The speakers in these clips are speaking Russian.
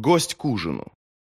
Гость к ужину.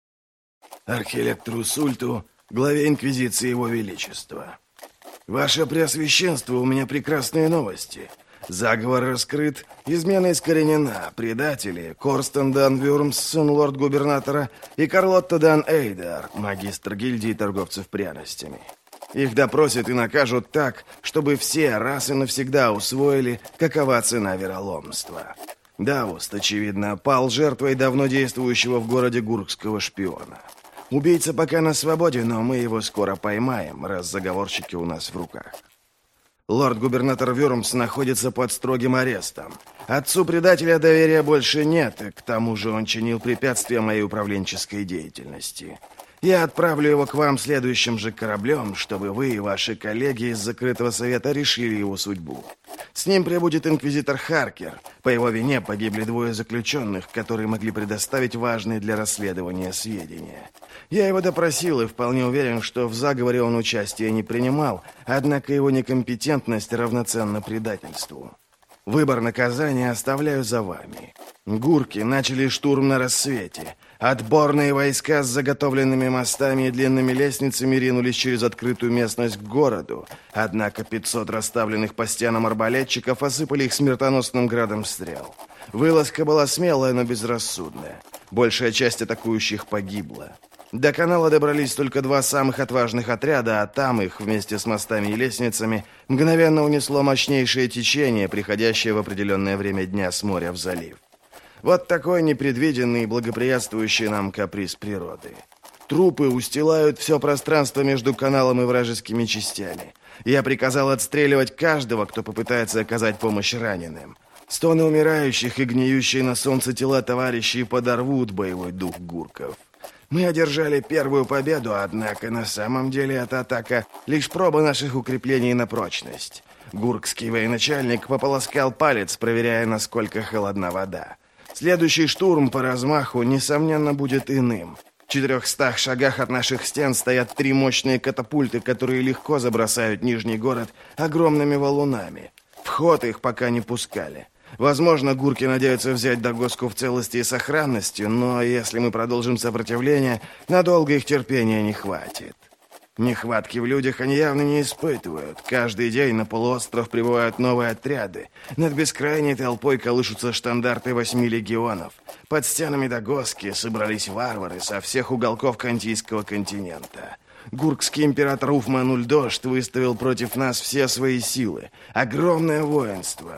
Архилектору Сульту, главе Инквизиции Его Величества. Ваше Преосвященство, у меня прекрасные новости. Заговор раскрыт, измена искоренена, предатели Корстен дан Вюрмс, сын лорд-губернатора, и Карлотта дан Эйдар, магистр гильдии торговцев пряностями. Их допросят и накажут так, чтобы все раз и навсегда усвоили, какова цена вероломства. Дауст, очевидно, пал жертвой давно действующего в городе гуркского шпиона. Убийца пока на свободе, но мы его скоро поймаем, раз заговорщики у нас в руках. Лорд-губернатор Вюрмс находится под строгим арестом. Отцу предателя доверия больше нет, и к тому же он чинил препятствия моей управленческой деятельности. Я отправлю его к вам следующим же кораблем, чтобы вы и ваши коллеги из закрытого совета решили его судьбу. С ним прибудет инквизитор Харкер. По его вине погибли 2 заключенных, которые могли предоставить важные для расследования сведения. Я его допросил и вполне уверен, что в заговоре он участия не принимал, однако его некомпетентность равноценна предательству. Выбор наказания оставляю за вами. Гурки начали штурм на рассвете. Отборные войска с заготовленными мостами и длинными лестницами ринулись через открытую местность к городу. Однако 500 расставленных по стенам арбалетчиков осыпали их смертоносным градом стрел. Вылазка была смелая, но безрассудная. Большая часть атакующих погибла. До канала добрались только 2 самых отважных отряда, а там их, вместе с мостами и лестницами, мгновенно унесло мощнейшее течение, приходящее в определенное время дня с моря в залив. Вот такой непредвиденный и благоприятствующий нам каприз природы. Трупы устилают все пространство между каналом и вражескими частями. Я приказал отстреливать каждого, кто попытается оказать помощь раненым. Стоны умирающих и гниющие на солнце тела товарищей подорвут боевой дух гурков. Мы одержали первую победу, однако на самом деле эта атака — лишь проба наших укреплений на прочность. Гуркский военачальник пополоскал палец, проверяя, насколько холодна вода. Следующий штурм по размаху, несомненно, будет иным. В 400 шагах от наших стен стоят 3 мощные катапульты, которые легко забросают Нижний город огромными валунами. В ход их пока не пускали. Возможно, гурки надеются взять Дагоску в целости и сохранности, но если мы продолжим сопротивление, надолго их терпения не хватит. Нехватки в людях они явно не испытывают. Каждый день на полуостров прибывают новые отряды. Над бескрайней толпой колышутся штандарты 8 легионов. Под стенами Дагоски собрались варвары со всех уголков Кантийского континента. Гуркский император Уфман-Ульдошт выставил против нас все свои силы. Огромное воинство.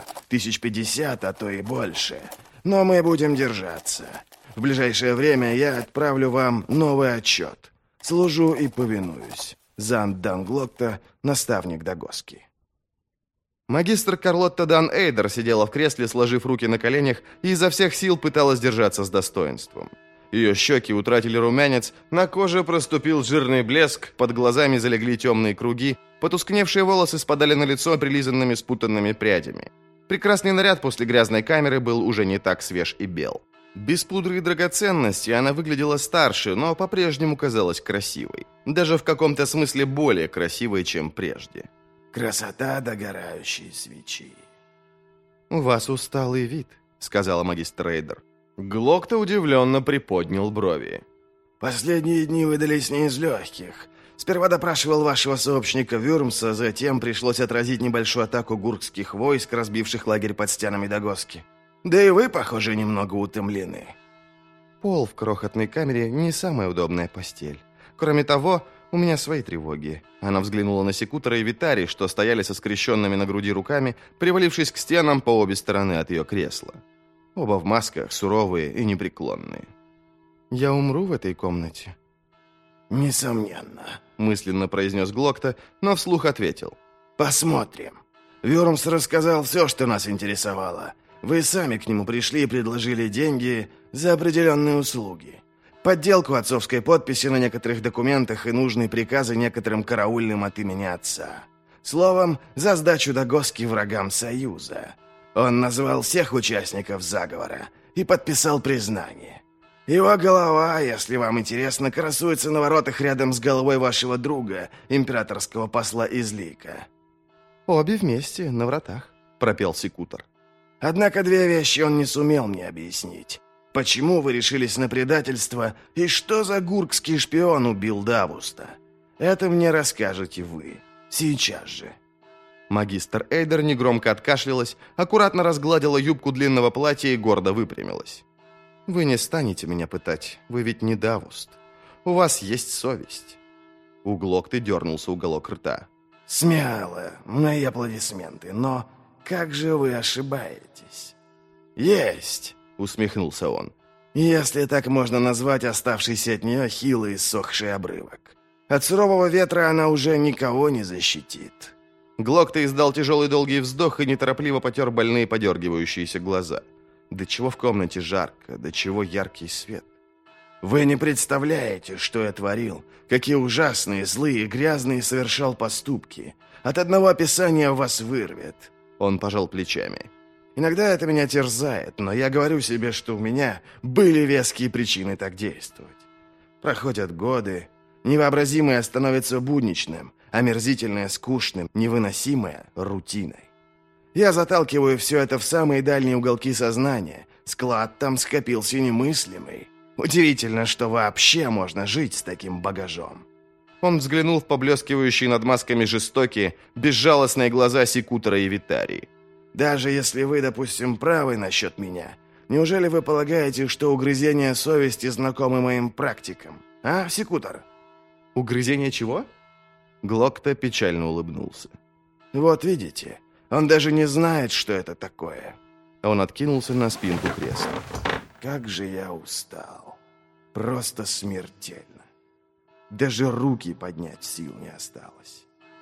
1050, а то и больше. Но мы будем держаться. В ближайшее время я отправлю вам новый отчет. Служу и повинуюсь. Занд дан Глокта, наставник Дагоски. Магистр Карлотта дан Эйдар сидела в кресле, сложив руки на коленях, и изо всех сил пыталась держаться с достоинством. Ее щеки утратили румянец, на коже проступил жирный блеск, под глазами залегли темные круги, потускневшие волосы спадали на лицо прилизанными спутанными прядями. Прекрасный наряд после грязной камеры был уже не так свеж и бел. Без пудры и драгоценностей она выглядела старше, но по-прежнему казалась красивой. Даже в каком-то смысле более красивой, чем прежде. Красота догорающей свечи. «У вас усталый вид», — сказала магистр Эйдар. Глокта удивленно приподнял брови. Последние дни выдались не из легких. Сперва допрашивал вашего сообщника Вюрмса, затем пришлось отразить небольшую атаку гуркских войск, разбивших лагерь под стенами Дагоски. Да и вы, похоже, немного утомлены. Пол в крохотной камере не самая удобная постель. Кроме того, у меня свои тревоги. Она взглянула на секутора и Витари, что стояли со скрещенными на груди руками, привалившись к стенам по обе стороны от ее кресла. Оба в масках, суровые и непреклонные. «Я умру в этой комнате?» «Несомненно», — мысленно произнес Глокта, но вслух ответил. «Посмотрим. Вюрмс рассказал все, что нас интересовало. Вы сами к нему пришли и предложили деньги за определенные услуги. Подделку отцовской подписи на некоторых документах и нужные приказы некоторым караульным от имени отца. Словом, за сдачу Дагоски врагам Союза. Он назвал всех участников заговора и подписал признание. Его голова, если вам интересно, красуется на воротах рядом с головой вашего друга, императорского посла из Лика». «Обе вместе, на вратах», — пропел секутор. Однако 2 вещи он не сумел мне объяснить. Почему вы решились на предательство и что за гуркский шпион убил Давуста? Это мне расскажете вы. Сейчас же». Магистр Эйдер негромко откашлялась, аккуратно разгладила юбку длинного платья и гордо выпрямилась. «Вы не станете меня пытать, вы ведь не Давуст. У вас есть совесть». У Глокты дернулся уголок рта. «Смело, мои аплодисменты, но как же вы ошибаетесь?» «Есть!» — усмехнулся он. «Если так можно назвать оставшийся от нее хилый и сохший обрывок. От сурового ветра она уже никого не защитит». Глокта издал тяжелый долгий вздох и неторопливо потер больные подергивающиеся глаза. До чего в комнате жарко, до чего яркий свет. «Вы не представляете, что я творил, какие ужасные, злые и грязные совершал поступки. От одного описания вас вырвет». Он пожал плечами. «Иногда это меня терзает, но я говорю себе, что у меня были веские причины так действовать. Проходят годы, невообразимое становится будничным, омерзительное скучным, невыносимое рутиной. Я заталкиваю все это в самые дальние уголки сознания, склад там скопился немыслимый. Удивительно, что вообще можно жить с таким багажом». Он взглянул в поблескивающие над масками жестокие, безжалостные глаза Секутора и Витарии. «Даже если вы, допустим, правы насчет меня, неужели вы полагаете, что угрызения совести знакомы моим практикам? А, Секутор?» «Угрызение чего?» Глокта печально улыбнулся. «Вот видите, он даже не знает, что это такое». Он откинулся на спинку кресла. «Как же я устал. Просто смертельно. Даже руки поднять сил не осталось.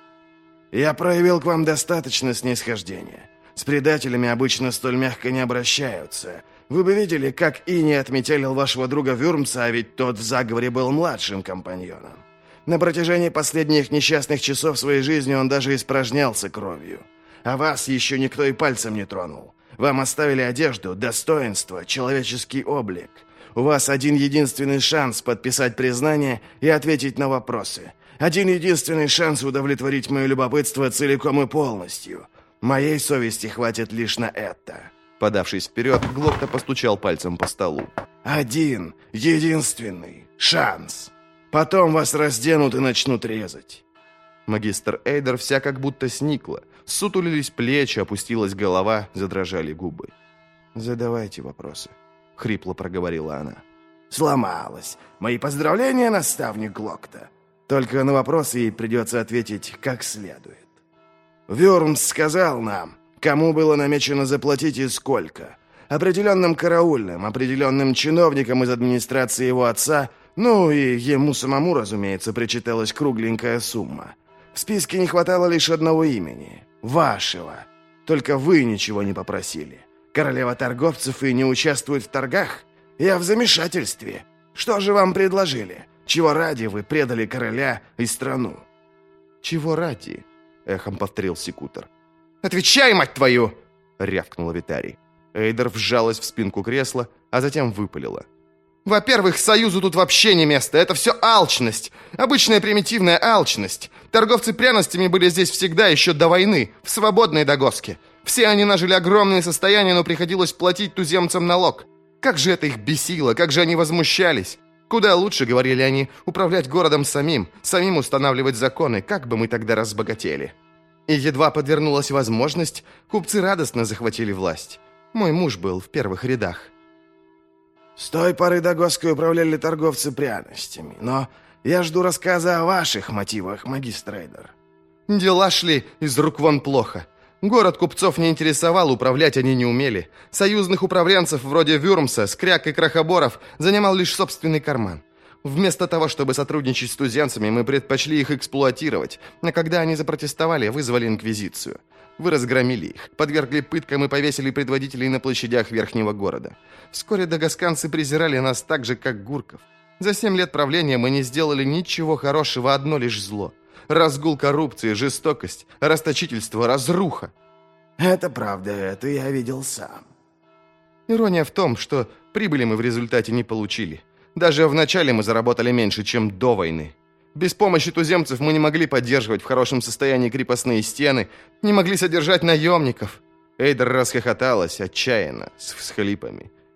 Я проявил к вам достаточно снисхождения. С предателями обычно столь мягко не обращаются. Вы бы видели, как Ини отметелил вашего друга Вюрмса, а ведь тот в заговоре был младшим компаньоном. На протяжении последних несчастных часов своей жизни он даже испражнялся кровью. А вас еще никто и пальцем не тронул. Вам оставили одежду, достоинство, человеческий облик. У вас один единственный шанс подписать признание и ответить на вопросы. Один единственный шанс удовлетворить мое любопытство целиком и полностью. Моей совести хватит лишь на это». Подавшись вперед, Глокта постучал пальцем по столу. «Один единственный шанс. Потом вас разденут и начнут резать». Магистр Эйдер вся как будто сникла. Сутулились плечи, опустилась голова, задрожали губы. «Задавайте вопросы», — хрипло проговорила она. «Сломалась. Мои поздравления, наставник Глокта. Только на вопросы ей придется ответить как следует. Вюрмс сказал нам, кому было намечено заплатить и сколько. Определенным караульным, определенным чиновникам из администрации его отца, ну и ему самому, разумеется, причиталась кругленькая сумма. В списке не хватало лишь одного имени – вашего. Только вы ничего не попросили. Королева торговцев и не участвует в торгах? Я в замешательстве. Что же вам предложили? Чего ради вы предали короля и страну?» «Чего ради?» — эхом повторил Секутор. «Отвечай, мать твою!» — рявкнула Витарий. Эйдер вжалась в спинку кресла, а затем выпалила. «Во-первых, союзу тут вообще не место. Это все алчность. Обычная примитивная алчность. Торговцы пряностями были здесь всегда, еще до войны, в свободной Дагоске. Все они нажили огромные состояния, но приходилось платить туземцам налог. Как же это их бесило, как же они возмущались. Куда лучше, говорили они, управлять городом самим устанавливать законы, как бы мы тогда разбогатели. И едва подвернулась возможность, купцы радостно захватили власть. Мой муж был в первых рядах». «С той поры Дагоской управляли торговцы пряностями, но я жду рассказа о ваших мотивах, магистр Эйдер». «Дела шли из рук вон плохо. Город купцов не интересовал, управлять они не умели. Союзных управленцев вроде Вюрмса, Скряг и Крахоборов занимал лишь собственный карман. Вместо того, чтобы сотрудничать с туземцами, мы предпочли их эксплуатировать, а когда они запротестовали, вызвали инквизицию. Вы разгромили их, подвергли пыткам и повесили предводителей на площадях верхнего города. Вскоре дагасканцы презирали нас так же, как гурков. За 7 лет правления мы не сделали ничего хорошего, одно лишь зло. Разгул коррупции, жестокость, расточительство, разруха». «Это правда, это я видел сам». Ирония в том, что прибыли мы в результате не получили. Даже в начале мы заработали меньше, чем до войны. Без помощи туземцев мы не могли поддерживать в хорошем состоянии крепостные стены, не могли содержать наемников. Эйдер расхохоталась отчаянно, с всхлипами.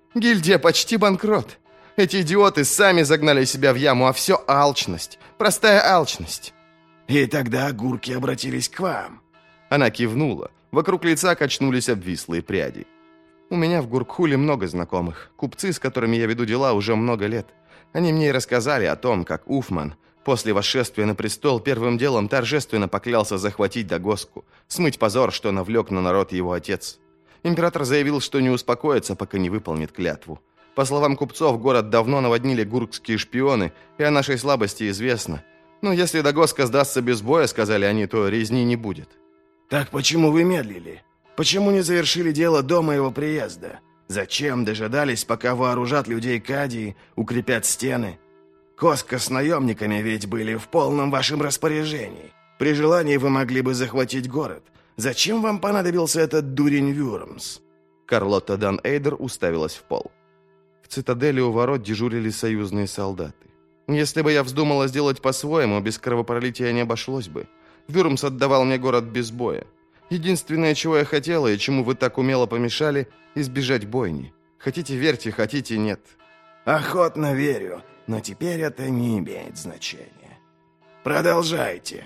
Гильдия почти банкрот. Эти идиоты сами загнали себя в яму, а все алчность. Простая алчность». «И тогда гурки обратились к вам». Она кивнула. Вокруг лица качнулись обвислые пряди. «У меня в Гуркхуле много знакомых. Купцы, с которыми я веду дела уже много лет. Они мне и рассказали о том, как Уфман после восшествия на престол первым делом торжественно поклялся захватить Дагоску, смыть позор, что навлек на народ его отец. Император заявил, что не успокоится, пока не выполнит клятву. По словам купцов, город давно наводнили гуркские шпионы, и о нашей слабости известно. Но если Дагоска сдастся без боя, сказали они, то резни не будет». «Так почему вы медлили? Почему не завершили дело до моего приезда? Зачем дожидались, пока вооружат людей Кадии, укрепят стены? Коска с наемниками ведь были в полном вашем распоряжении. При желании вы могли бы захватить город. Зачем вам понадобился этот дурень Вюрмс?» Карлотта Дан Эйдер уставилась в пол. В цитадели у ворот дежурили союзные солдаты. Если бы я вздумала сделать по-своему, без кровопролития не обошлось бы. Вюрмс отдавал мне город без боя. Единственное, чего я хотела и чему вы так умело помешали, избежать бойни. Хотите верьте, хотите нет. «Охотно верю, но теперь это не имеет значения. Продолжайте».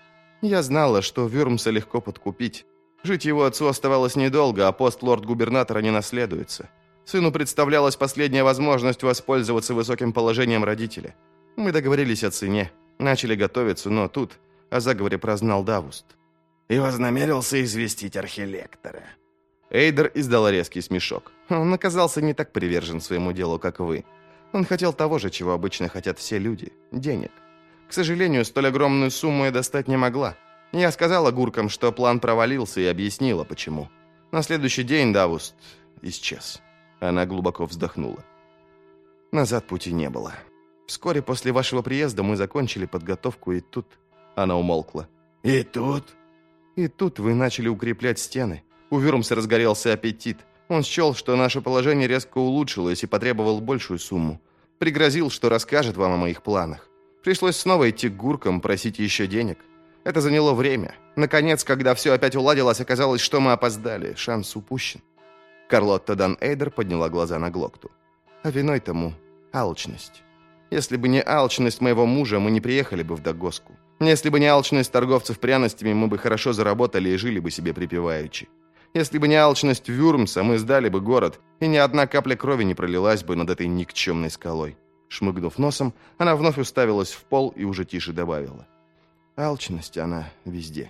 Я знала, что Вюрмса легко подкупить. Жить его отцу оставалось недолго, а пост лорд-губернатора не наследуется. Сыну представлялась последняя возможность воспользоваться высоким положением родителя. Мы договорились о цене, начали готовиться, но тут о заговоре прознал Давуст. «И вознамерился известить архилектора». Эйдер издала резкий смешок. Он оказался не так привержен своему делу, как вы. Он хотел того же, чего обычно хотят все люди – денег. К сожалению, столь огромную сумму я достать не могла. Я сказала гуркам, что план провалился, и объяснила, почему. На следующий день Давуст исчез. Она глубоко вздохнула. Назад пути не было. Вскоре после вашего приезда мы закончили подготовку, и тут... Она умолкла. «И тут?» «И тут вы начали укреплять стены. У Вюрмса разгорелся аппетит. Он счел, что наше положение резко улучшилось и потребовал большую сумму. Пригрозил, что расскажет вам о моих планах. Пришлось снова идти к гуркам, просить еще денег. Это заняло время. Наконец, когда все опять уладилось, оказалось, что мы опоздали. Шанс упущен». Карлотта Дан Эйдер подняла глаза на Глокту. «А виной тому алчность. Если бы не алчность моего мужа, мы не приехали бы в Дагоску. Если бы не алчность торговцев пряностями, мы бы хорошо заработали и жили бы себе припеваючи. Если бы не алчность Вюрмса, мы сдали бы город, и ни одна капля крови не пролилась бы над этой никчемной скалой». Шмыгнув носом, она вновь уставилась в пол и уже тише добавила. «Алчность, она везде».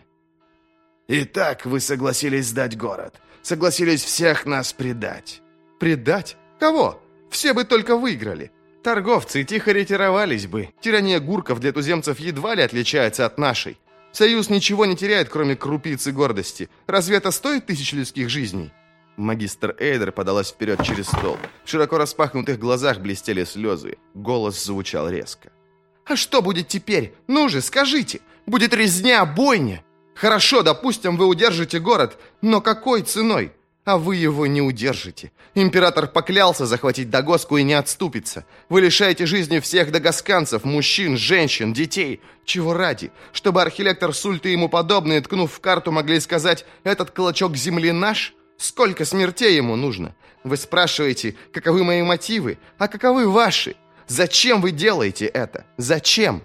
«Итак, вы согласились сдать город. Согласились всех нас предать». «Предать? Кого? Все бы только выиграли. Торговцы тихо ретировались бы. Тирания гурков для туземцев едва ли отличается от нашей. Союз ничего не теряет, кроме крупицы гордости. Разве это стоит 1000 людских жизней?» Магистр Эйдер подалась вперед через стол. В широко распахнутых глазах блестели слезы. Голос звучал резко. «А что будет теперь? Ну же, скажите! Будет резня, бойня! Хорошо, допустим, вы удержите город, но какой ценой? А вы его не удержите. Император поклялся захватить Дагоску и не отступится. Вы лишаете жизни всех дагосканцев, мужчин, женщин, детей. Чего ради? Чтобы архилектор Сульт и ему подобные, ткнув в карту, могли сказать «этот клочок земли наш»? Сколько смертей ему нужно? Вы спрашиваете, каковы мои мотивы, а каковы ваши? Зачем вы делаете это? Зачем?»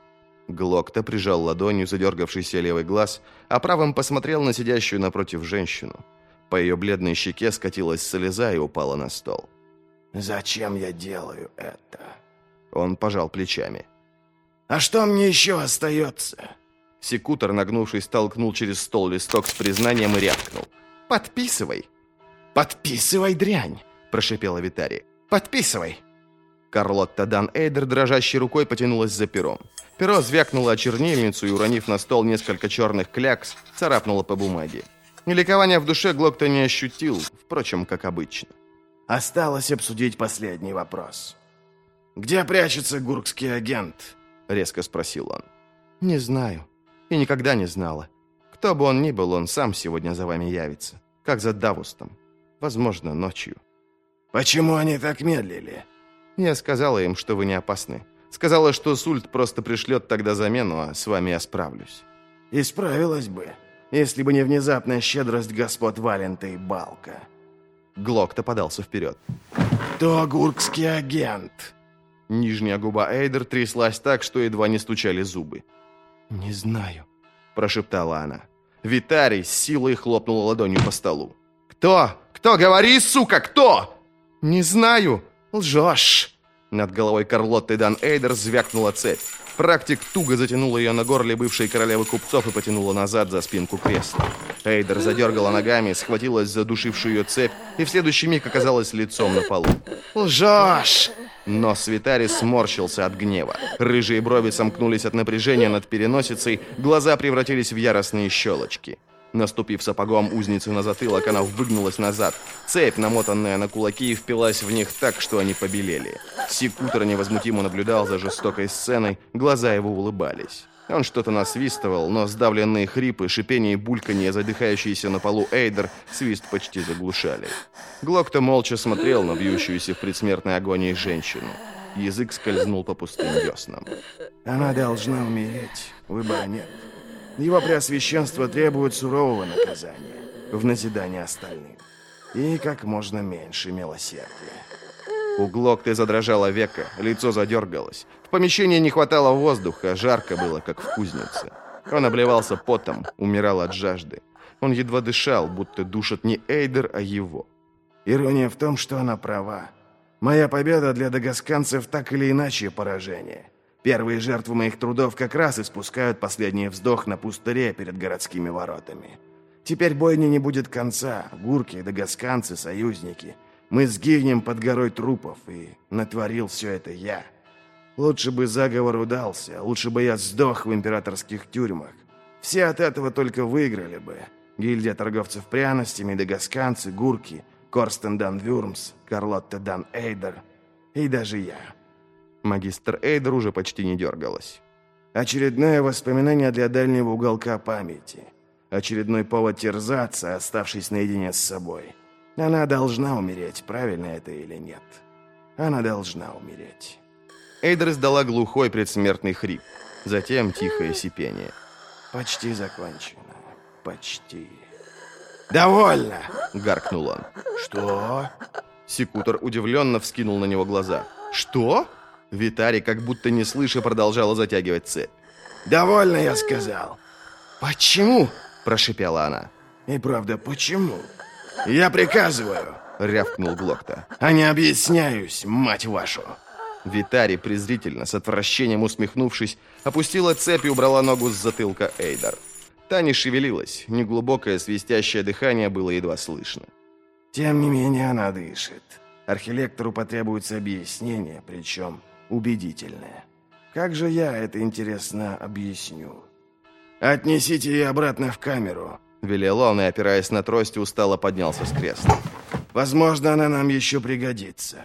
Глокта прижал ладонью задергавшийся левый глаз, а правым посмотрел на сидящую напротив женщину. По ее бледной щеке скатилась слеза и упала на стол. «Зачем я делаю это?» Он пожал плечами. «А что мне еще остается?» Секутор, нагнувшись, толкнул через стол листок с признанием и рявкнул. «Подписывай!» «Подписывай, дрянь!» – прошипела Витари. «Подписывай!» Карлотта Дан Эйдер дрожащей рукой потянулась за пером. Перо звякнуло о чернильницу и, уронив на стол несколько черных клякс, царапнуло по бумаге. Ликования в душе Глокта не ощутил, впрочем, как обычно. «Осталось обсудить последний вопрос. Где прячется гуркский агент?» — резко спросил он. «Не знаю. И никогда не знала. Кто бы он ни был, он сам сегодня за вами явится. Как за Давустом. Возможно, ночью». «Почему они так медлили?» «Я сказала им, что вы не опасны. Сказала, что Сульт просто пришлет тогда замену, а с вами я справлюсь». «И справилась бы, если бы не внезапная щедрость господ Валента и Балка». Глокта подался вперед. «Кто гуркский агент?» Нижняя губа Эйдер тряслась так, что едва не стучали зубы. «Не знаю», – прошептала она. Витарий с силой хлопнул ладонью по столу. «Кто? Кто? Говори, сука, кто?» «Не знаю. Лжешь!» Над головой Карлотты Дан Эйдер звякнула цепь. Практик туго затянул ее на горле бывшей королевы купцов и потянула назад за спинку кресла. Эйдер задергала ногами, схватилась за душившую ее цепь и в следующий миг оказалась лицом на полу. «Лжешь!» Нос Витари сморщился от гнева. Рыжие брови сомкнулись от напряжения над переносицей, глаза превратились в яростные щелочки. Наступив сапогом узницы на затылок, она выгнулась назад. Цепь, намотанная на кулаки, впилась в них так, что они побелели. Секутор невозмутимо наблюдал за жестокой сценой, глаза его улыбались. Он что-то насвистывал, но сдавленные хрипы, шипение и бульканье, задыхающиеся на полу Эйдер, свист почти заглушали. Глокта молча смотрел на бьющуюся в предсмертной агонии женщину. Язык скользнул по пустым деснам. «Она должна умереть. Выбора нет. Его преосвященство требует сурового наказания, в назидание остальным. И как можно меньше милосердия». У Глокты задрожало веко, лицо задергалось. В помещении не хватало воздуха, жарко было, как в кузнице. Он обливался потом, умирал от жажды. Он едва дышал, будто душит не Эйдер, а его. Ирония в том, что она права. Моя победа для дагасканцев так или иначе поражение. Первые жертвы моих трудов как раз испускают последний вздох на пустыре перед городскими воротами. Теперь бойни не будет конца. Гурки, дагасканцы, союзники. Мы сгинем под горой трупов, и натворил все это я. Лучше бы заговор удался, лучше бы я сдох в императорских тюрьмах. Все от этого только выиграли бы. Гильдия торговцев пряностями, дагасканцы, гурки, Корстен Дан Вюрмс, Карлотта Дан Эйдер и даже я. Магистр Эйдер уже почти не дергалась. Очередное воспоминание для дальнего уголка памяти. Очередной повод терзаться, оставшись наедине с собой. Она должна умереть, правильно это или нет? Она должна умереть. Эйдер издала глухой предсмертный хрип, затем тихое сипение. Почти закончено. Почти. «Довольно!» — гаркнул он. «Что?» Секутор удивленно вскинул на него глаза. «Что?» Витари, как будто не слыша, продолжала затягивать цепь. «Довольно, я сказал!» «Почему?» – прошипела она. «И правда, почему?» «Я приказываю!» – рявкнул Глокта. «А не объясняюсь, мать вашу!» Витари, презрительно, с отвращением усмехнувшись, опустила цепь и убрала ногу с затылка Эйдер. Та не шевелилась, неглубокое свистящее дыхание было едва слышно. «Тем не менее она дышит. Архилектору потребуется объяснение, причем убедительное. Как же я это, интересно, объясню? Отнесите ее обратно в камеру!» Велел он и, опираясь на трость, устало поднялся с кресла. «Возможно, она нам еще пригодится».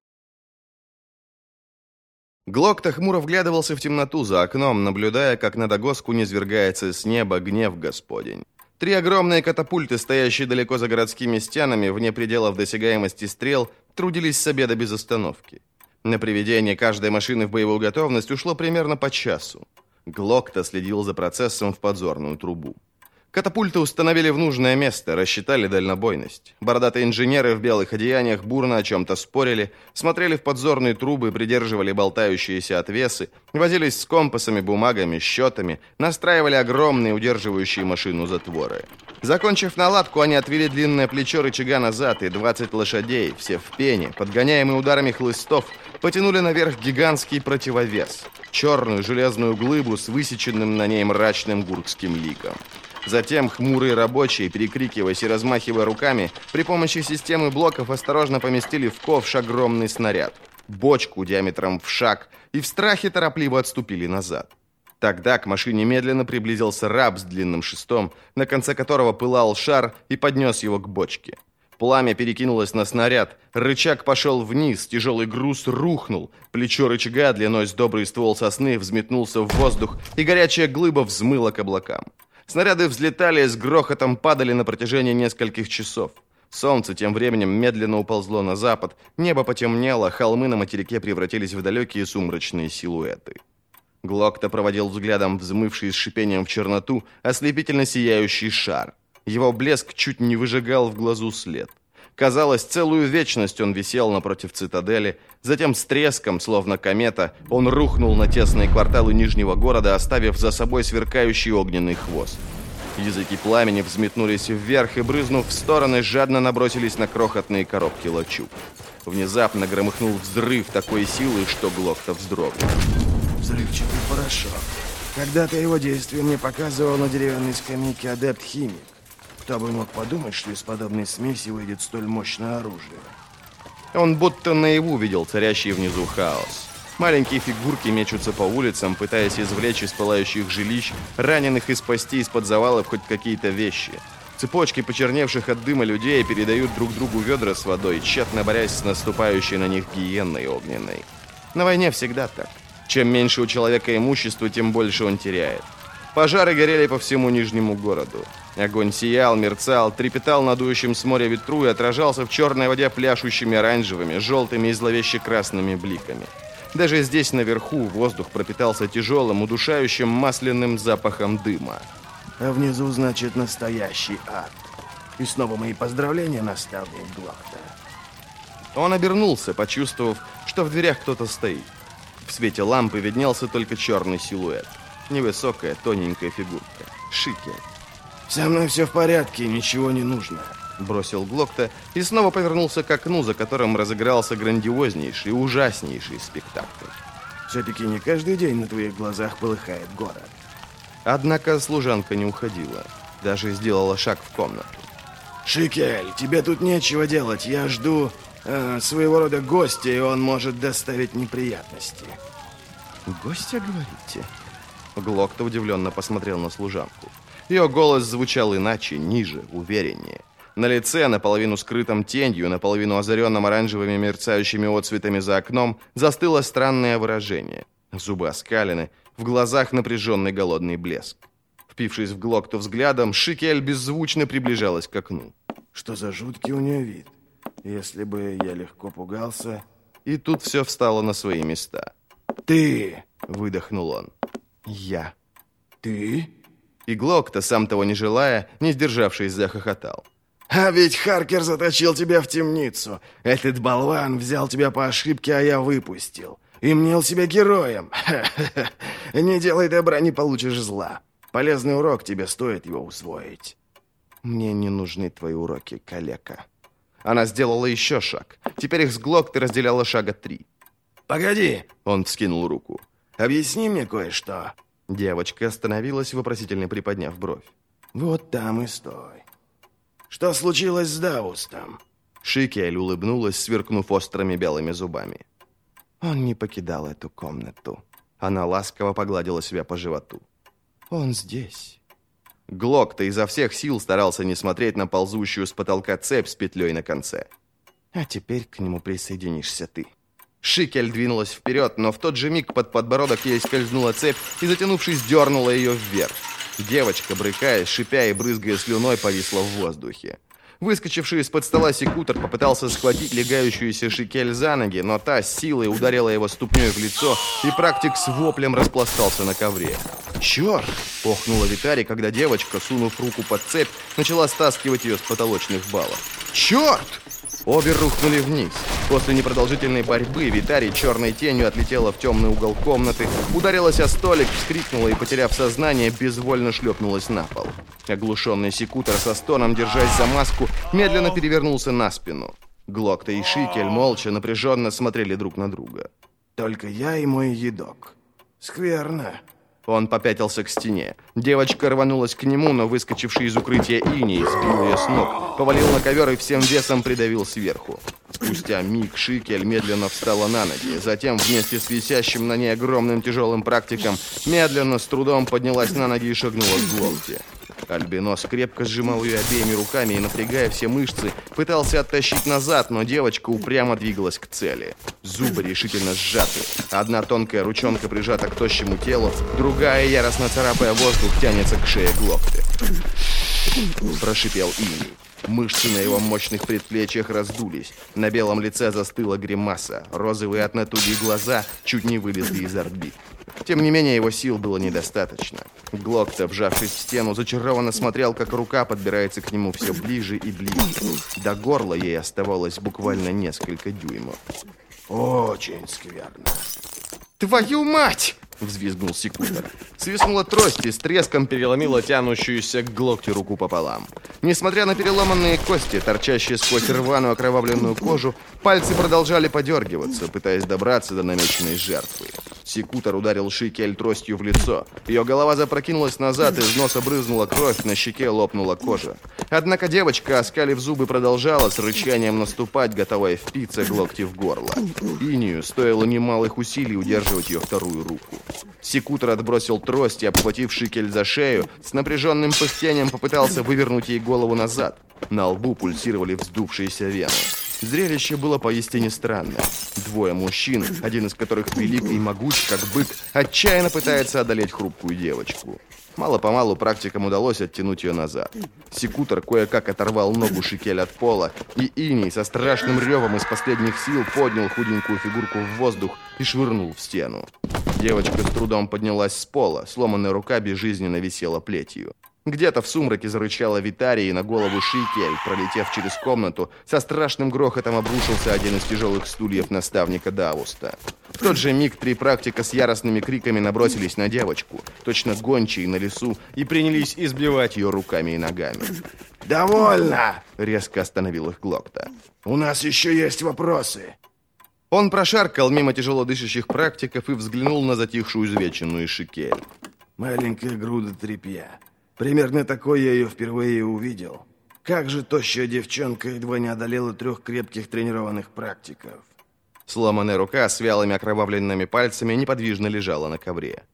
Глокта хмуро вглядывался в темноту за окном, наблюдая, как на догоску низвергается с неба гнев Господень. 3 огромные катапульты, стоящие далеко за городскими стенами, вне пределов досягаемости стрел, трудились с обеда без остановки. На приведение каждой машины в боевую готовность ушло примерно по часу. Глокта следил за процессом в подзорную трубу. Катапульты установили в нужное место, рассчитали дальнобойность. Бородатые инженеры в белых одеяниях бурно о чем-то спорили, смотрели в подзорные трубы, придерживали болтающиеся отвесы, возились с компасами, бумагами, счетами, настраивали огромные, удерживающие машину затворы. Закончив наладку, они отвели длинное плечо рычага назад, и 20 лошадей, все в пене, подгоняемые ударами хлыстов, потянули наверх гигантский противовес, черную железную глыбу с высеченным на ней мрачным гуркским ликом. Затем хмурые рабочие, перекрикиваясь и размахивая руками, при помощи системы блоков осторожно поместили в ковш огромный снаряд, бочку диаметром в шаг, и в страхе торопливо отступили назад. Тогда к машине медленно приблизился раб с длинным шестом, на конце которого пылал шар, и поднес его к бочке. Пламя перекинулось на снаряд, рычаг пошел вниз, тяжелый груз рухнул, плечо рычага длиной с добрый ствол сосны взметнулся в воздух, и горячая глыба взмыла к облакам. Снаряды взлетали и с грохотом падали на протяжении нескольких часов. Солнце тем временем медленно уползло на запад, небо потемнело, холмы на материке превратились в далекие сумрачные силуэты. Глокта проводил взглядом взмывший с шипением в черноту ослепительно сияющий шар. Его блеск чуть не выжигал в глазу след. Казалось, целую вечность он висел напротив цитадели, затем с треском, словно комета, он рухнул на тесные кварталы Нижнего города, оставив за собой сверкающий огненный хвост. Языки пламени взметнулись вверх и, брызнув в стороны, жадно набросились на крохотные коробки лачуг. Внезапно громыхнул взрыв такой силы, что Глокта вздрогнул. Взрывчатый порошок. Когда-то его действие мне показывал на деревянной скамейке адепт-химик. Кто бы мог подумать, что из подобной смеси выйдет столь мощное оружие. Он будто наяву видел царящий внизу хаос. Маленькие фигурки мечутся по улицам, пытаясь извлечь из пылающих жилищ раненых и спасти из-под завалов хоть какие-то вещи. Цепочки почерневших от дыма людей передают друг другу ведра с водой, тщетно борясь с наступающей на них гиенной огненной. На войне всегда так. Чем меньше у человека имущества, тем больше он теряет. Пожары горели по всему Нижнему городу. Огонь сиял, мерцал, трепетал на дующем с моря ветру и отражался в черной воде пляшущими оранжевыми, желтыми и зловеще красными бликами. Даже здесь, наверху, воздух пропитался тяжелым, удушающим масляным запахом дыма. А внизу, значит, настоящий ад. И снова мои поздравления, наставник Глокта. Он обернулся, почувствовав, что в дверях кто-то стоит. В свете лампы виднелся только черный силуэт. Невысокая, тоненькая фигурка. Шикель. «Со мной все в порядке, ничего не нужно», — бросил Глокта и снова повернулся к окну, за которым разыгрался грандиознейший, ужаснейший спектакль. «Все-таки не каждый день на твоих глазах полыхает город». Однако служанка не уходила, даже сделала шаг в комнату. «Шикель, тебе тут нечего делать, я жду своего рода гостя, и он может доставить неприятности». «Гостя, говорите?» Глокта удивленно посмотрел на служанку. Ее голос звучал иначе, ниже, увереннее. На лице, наполовину скрытом тенью, наполовину озаренном оранжевыми мерцающими отцветами за окном, застыло странное выражение. Зубы оскалены, в глазах напряженный голодный блеск. Впившись в Глокту взглядом, Шикель беззвучно приближалась к окну. «Что за жуткий у нее вид? Если бы я легко пугался...» И тут все встало на свои места. «Ты!» — выдохнул он. «Я». «Ты?» И Глокта, сам того не желая, не сдержавшись, захохотал. «А ведь Харкер заточил тебя в темницу. Этот болван взял тебя по ошибке, а я выпустил. И мнил себя героем. Не делай добра, не получишь зла. Полезный урок, тебе стоит его усвоить». «Мне не нужны твои уроки, калека». Она сделала еще шаг. Теперь их с Глоктой разделяло шага 3. «Погоди!» — он вскинул руку. «Объясни мне кое-что». Девочка остановилась, вопросительно приподняв бровь. «Вот там и стой. Что случилось с Даустом?» Шикель улыбнулась, сверкнув острыми белыми зубами. Он не покидал эту комнату. Она ласково погладила себя по животу. Он здесь. Глокта изо всех сил старался не смотреть на ползущую с потолка цепь с петлей на конце. А теперь к нему присоединишься ты. Шикель двинулась вперед, но в тот же миг под подбородок ей скользнула цепь и, затянувшись, дернула ее вверх. Девочка, брыкаясь, шипя и брызгая слюной, повисла в воздухе. Выскочивший из-под стола секутор попытался схватить легающуюся Шикель за ноги, но та с силой ударила его ступней в лицо, и практик с воплем распластался на ковре. «Черт!» — охнула Витари, когда девочка, сунув руку под цепь, начала стаскивать ее с потолочных балок. «Черт!» Обе рухнули вниз. После непродолжительной борьбы Витари черной тенью отлетела в темный угол комнаты, ударилась о столик, вскрикнула и, потеряв сознание, безвольно шлепнулась на пол. Оглушенный секутор со стоном, держась за маску, медленно перевернулся на спину. Глокта и Шикель молча, напряженно смотрели друг на друга. «Только я и мой едок. Скверно». Он попятился к стене. Девочка рванулась к нему, но выскочивший из укрытия иней сбил ее с ног, повалил на ковер и всем весом придавил сверху. Спустя миг Шикель медленно встала на ноги, затем вместе с висящим на ней огромным тяжелым практиком медленно, с трудом поднялась на ноги и шагнула к Глокте. Альбинос крепко сжимал ее обеими руками и, напрягая все мышцы, пытался оттащить назад, но девочка упрямо двигалась к цели. Зубы решительно сжаты. Одна тонкая ручонка прижата к тощему телу, другая, яростно царапая воздух, тянется к шее Глокты. Прошипел иней. Мышцы на его мощных предплечьях раздулись. На белом лице застыла гримаса. Розовые от натуги глаза чуть не вылезли из орбит. Тем не менее, его сил было недостаточно. Глокта, вжавшись в стену, зачарованно смотрел, как рука подбирается к нему все ближе и ближе. До горла ей оставалось буквально несколько дюймов. Очень скверно. «Твою мать!» — взвизгнул секутор. Свистнула трость и с треском переломила тянущуюся к Глокте руку пополам. Несмотря на переломанные кости, торчащие сквозь рваную окровавленную кожу, пальцы продолжали подергиваться, пытаясь добраться до намеченной жертвы. Секутор ударил Шикель тростью в лицо. Ее голова запрокинулась назад, из носа брызнула кровь, на щеке лопнула кожа. Однако девочка, оскалив зубы, продолжала с рычанием наступать, готовая впиться Глокте в горло. Инию стоило немалых усилий удерживать ее вторую руку. Секутор отбросил трость и, обхватив Шикель за шею, с напряженным пыхтением попытался вывернуть ей голову назад. На лбу пульсировали вздувшиеся вены. Зрелище было поистине странное. Двое мужчин, один из которых велик и могуч, как бык, отчаянно пытается одолеть хрупкую девочку. Мало-помалу практикам удалось оттянуть ее назад. Секутор кое-как оторвал ногу Шикель от пола, и Иний со страшным ревом из последних сил поднял худенькую фигурку в воздух и швырнул в стену. Девочка с трудом поднялась с пола, сломанная рука безжизненно висела плетью. Где-то в сумраке зарычала Витария, и на голову Шикель, пролетев через комнату, со страшным грохотом обрушился один из тяжелых стульев наставника Давуста. В тот же миг три практика с яростными криками набросились на девочку, точно гончие на лесу, и принялись избивать ее руками и ногами. «Довольно!» — резко остановил их Глокта. «У нас еще есть вопросы!» Он прошаркал мимо тяжело дышащих практиков и взглянул на затихшую изувеченную Шикель. Маленькая груда тряпья. Примерно такой я ее впервые увидел. Как же тощая девчонка едва не одолела 3 крепких тренированных практиков. Сломанная рука с вялыми окровавленными пальцами неподвижно лежала на ковре.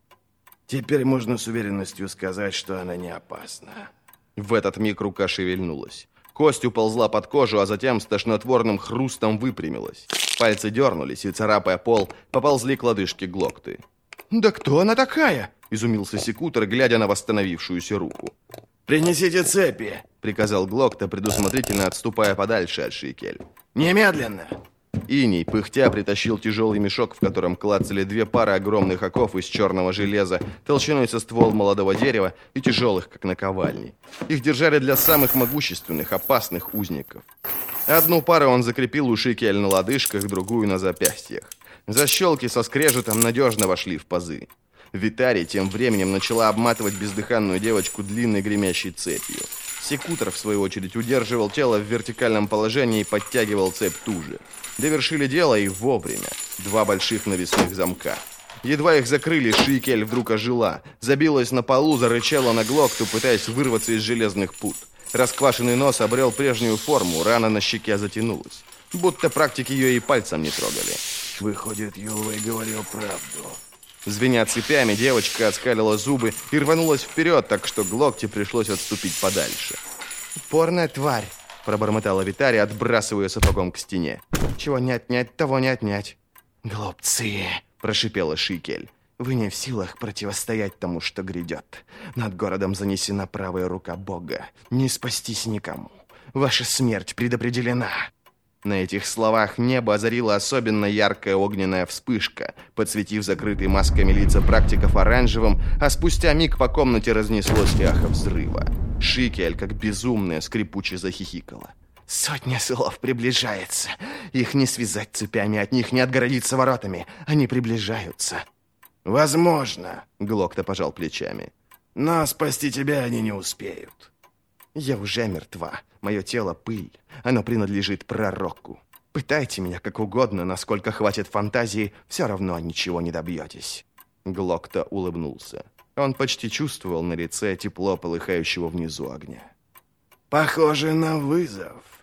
Теперь можно с уверенностью сказать, что она не опасна. В этот миг рука шевельнулась. Кость уползла под кожу, а затем с тошнотворным хрустом выпрямилась. Пальцы дернулись, и, царапая пол, поползли к лодыжке Глокты. «Да кто она такая?» — изумился секутор, глядя на восстановившуюся руку. «Принесите цепи!» — приказал Глокта, предусмотрительно отступая подальше от Шикель. «Немедленно!» Иний, пыхтя, притащил тяжелый мешок, в котором клацали 2 пары огромных оков из черного железа, толщиной со ствол молодого дерева и тяжелых, как наковальни. Их держали для самых могущественных, опасных узников. Одну пару он закрепил у Шикель на лодыжках, другую на запястьях. Защелки со скрежетом надежно вошли в пазы. Витарий тем временем начала обматывать бездыханную девочку длинной гремящей цепью. Секутор, в свою очередь, удерживал тело в вертикальном положении и подтягивал цепь туже. Довершили дело и вовремя. 2 больших навесных замка. Едва их закрыли, Шикель вдруг ожила. Забилась на полу, зарычала на Глокту, пытаясь вырваться из железных пут. Расквашенный нос обрел прежнюю форму, рана на щеке затянулась. Будто практики ее и пальцем не трогали. Выходит, Юлвей говорил правду. Звеня цепями, девочка оскалила зубы и рванулась вперед, так что Глокте пришлось отступить подальше. «Упорная тварь!» — пробормотала Витария, отбрасывая сапогом к стене. «Чего не отнять, того не отнять». «Глупцы!» — прошипела Шикель. «Вы не в силах противостоять тому, что грядет. Над городом занесена правая рука Бога. Не спастись никому. Ваша смерть предопределена». На этих словах небо озарила особенно яркая огненная вспышка, подсветив закрытые масками лица практиков оранжевым, а спустя миг по комнате разнеслось эхо взрыва. Шикель, как безумная, скрипуче захихикала. «Сотня слов приближается. Их не связать цепями, от них не отгородиться воротами. Они приближаются». «Возможно», — Глокта пожал плечами. «Но спасти тебя они не успеют». «Я уже мертва. Мое тело — пыль. Оно принадлежит пророку. Пытайте меня как угодно, насколько хватит фантазии, все равно ничего не добьетесь». Глокта улыбнулся. Он почти чувствовал на лице тепло полыхающего внизу огня. «Похоже на вызов».